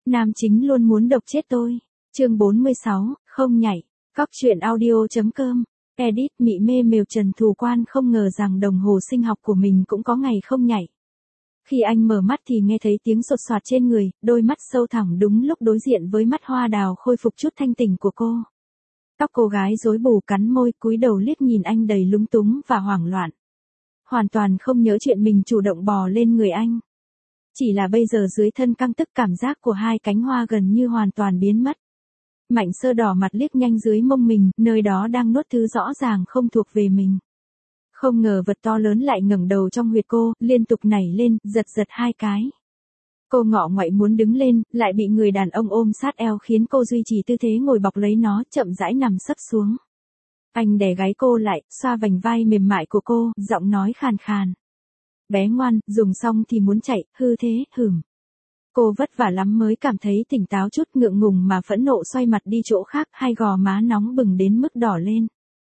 Nam chính luôn muốn độc chết tôi. Chương 46, không nhảy. Cóc truyện audio.com. Edit mị mê mều Trần Thù Quan không ngờ rằng đồng hồ sinh học của mình cũng có ngày không nhảy. Khi anh mở mắt thì nghe thấy tiếng sột soạt trên người, đôi mắt sâu thẳm đúng lúc đối diện với mắt hoa đào khôi phục chút thanh tỉnh của cô. Tóc cô gái rối bù cắn môi cúi đầu liếc nhìn anh đầy lúng túng và hoảng loạn. Hoàn toàn không nhớ chuyện mình chủ động bò lên người anh. Chỉ là bây giờ dưới thân căng tức cảm giác của hai cánh hoa gần như hoàn toàn biến mất. Mạnh Sơ đỏ mặt liếc nhanh dưới mông mình, nơi đó đang nuốt thứ rõ ràng không thuộc về mình. Không ngờ vật to lớn lại ngẩng đầu trong huyệt cô, liên tục nảy lên, giật hai cái. Cô ngọ ngoại muốn đứng lên, lại bị người đàn ông ôm sát eo khiến cô duy trì tư thế ngồi bọc lấy nó, chậm rãi nằm sấp xuống. Anh đè gáy cô lại, xoa vành vai mềm mại của cô, giọng nói khàn khàn. Bé ngoan, dùng xong thì muốn chạy, hư thế, hửm. Cô vất vả lắm mới cảm thấy tỉnh táo chút, ngượng ngùng mà phẫn nộ xoay mặt đi chỗ khác, hai gò má nóng bừng đến mức đỏ lên.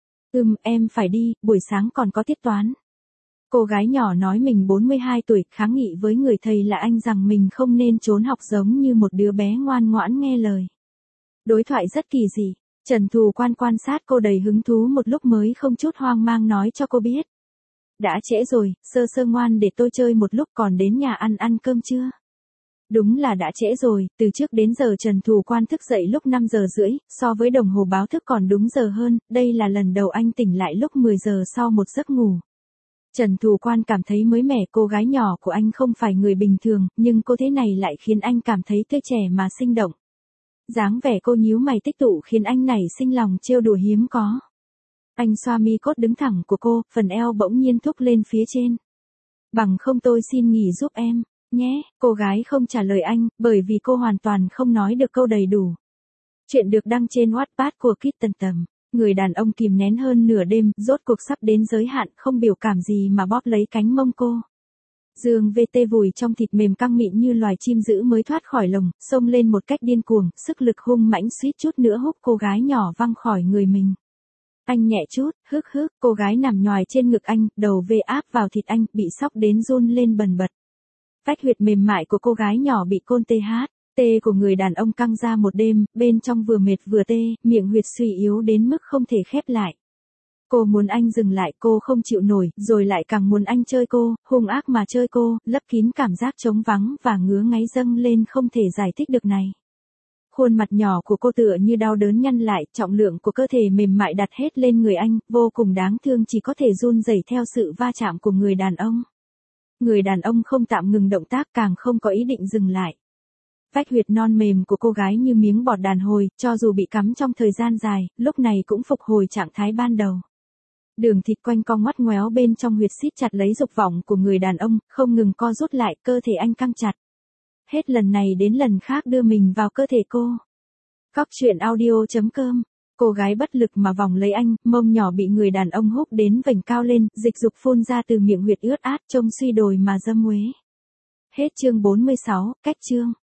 Em phải đi, buổi sáng còn có tiết toán. Cô gái nhỏ nói mình 42 tuổi, kháng nghị với người thầy là anh rằng mình không nên trốn học giống như một đứa bé ngoan ngoãn nghe lời. Đối thoại rất kỳ dị, Trần Thù Quan quan sát cô đầy hứng thú một lúc mới không chút hoang mang nói cho cô biết. Đã trễ rồi, sơ ngoan để tôi chơi một lúc còn đến nhà ăn cơm chưa? Đúng là đã trễ rồi, từ trước đến giờ Trần Thù Quan thức dậy lúc 5 giờ rưỡi, so với đồng hồ báo thức còn đúng giờ hơn, đây là lần đầu anh tỉnh lại lúc 10 giờ sau một giấc ngủ. Trần Thù Quan cảm thấy mới mẻ, cô gái nhỏ của anh không phải người bình thường, nhưng cô thế này lại khiến anh cảm thấy tươi trẻ mà sinh động. Dáng vẻ cô nhíu mày tích tụ khiến anh nảy sinh lòng trêu đùa hiếm có. Anh xoa mi cốt đứng thẳng của cô, phần eo bỗng nhiên thúc lên phía trên. Bằng không tôi xin nghỉ giúp em, nhé. Cô gái không trả lời anh, bởi vì cô hoàn toàn không nói được câu đầy đủ. Chuyện được đăng trên Wattpad của Kitten Tầm. Người đàn ông kìm nén hơn nửa đêm, rốt cuộc sắp đến giới hạn, không biểu cảm gì mà bóp lấy cánh mông cô. Dương VT vùi trong thịt mềm căng mịn như loài chim dữ mới thoát khỏi lồng, xông lên một cách điên cuồng, sức lực hung mãnh suýt chút nữa húc cô gái nhỏ văng khỏi người mình. Anh nhẹ chút, hức, cô gái nằm nhoài trên ngực anh, đầu về áp vào thịt anh, bị sóc đến run lên bần bật. Vách huyệt mềm mại của cô gái nhỏ bị côn tê của người đàn ông căng ra một đêm, bên trong vừa mệt vừa tê, miệng huyệt suy yếu đến mức không thể khép lại. Cô muốn anh dừng lại, cô không chịu nổi, rồi lại càng muốn anh chơi cô, hung ác mà chơi cô, lấp kín cảm giác trống vắng và ngứa ngáy dâng lên không thể giải thích được này. Khuôn mặt nhỏ của cô tựa như đau đớn nhăn lại, trọng lượng của cơ thể mềm mại đặt hết lên người anh, vô cùng đáng thương, chỉ có thể run rẩy theo sự va chạm của người đàn ông. Người đàn ông không tạm ngừng động tác, càng không có ý định dừng lại. Vách huyệt non mềm của cô gái như miếng bọt đàn hồi, cho dù bị cắm trong thời gian dài, lúc này cũng phục hồi trạng thái ban đầu. Đường thịt quanh co ngoắt ngoéo bên trong huyệt siết chặt lấy dục vọng của người đàn ông, không ngừng co rút lại, cơ thể anh căng chặt. Hết lần này đến lần khác đưa mình vào cơ thể cô. Cóc truyện audio.com. Cô gái bất lực mà vòng lấy anh, mông nhỏ bị người đàn ông húc đến vành cao lên, dịch dục phun ra từ miệng huyệt ướt át, trông suy đồi mà dâm uế. Hết chương 46, cách chương.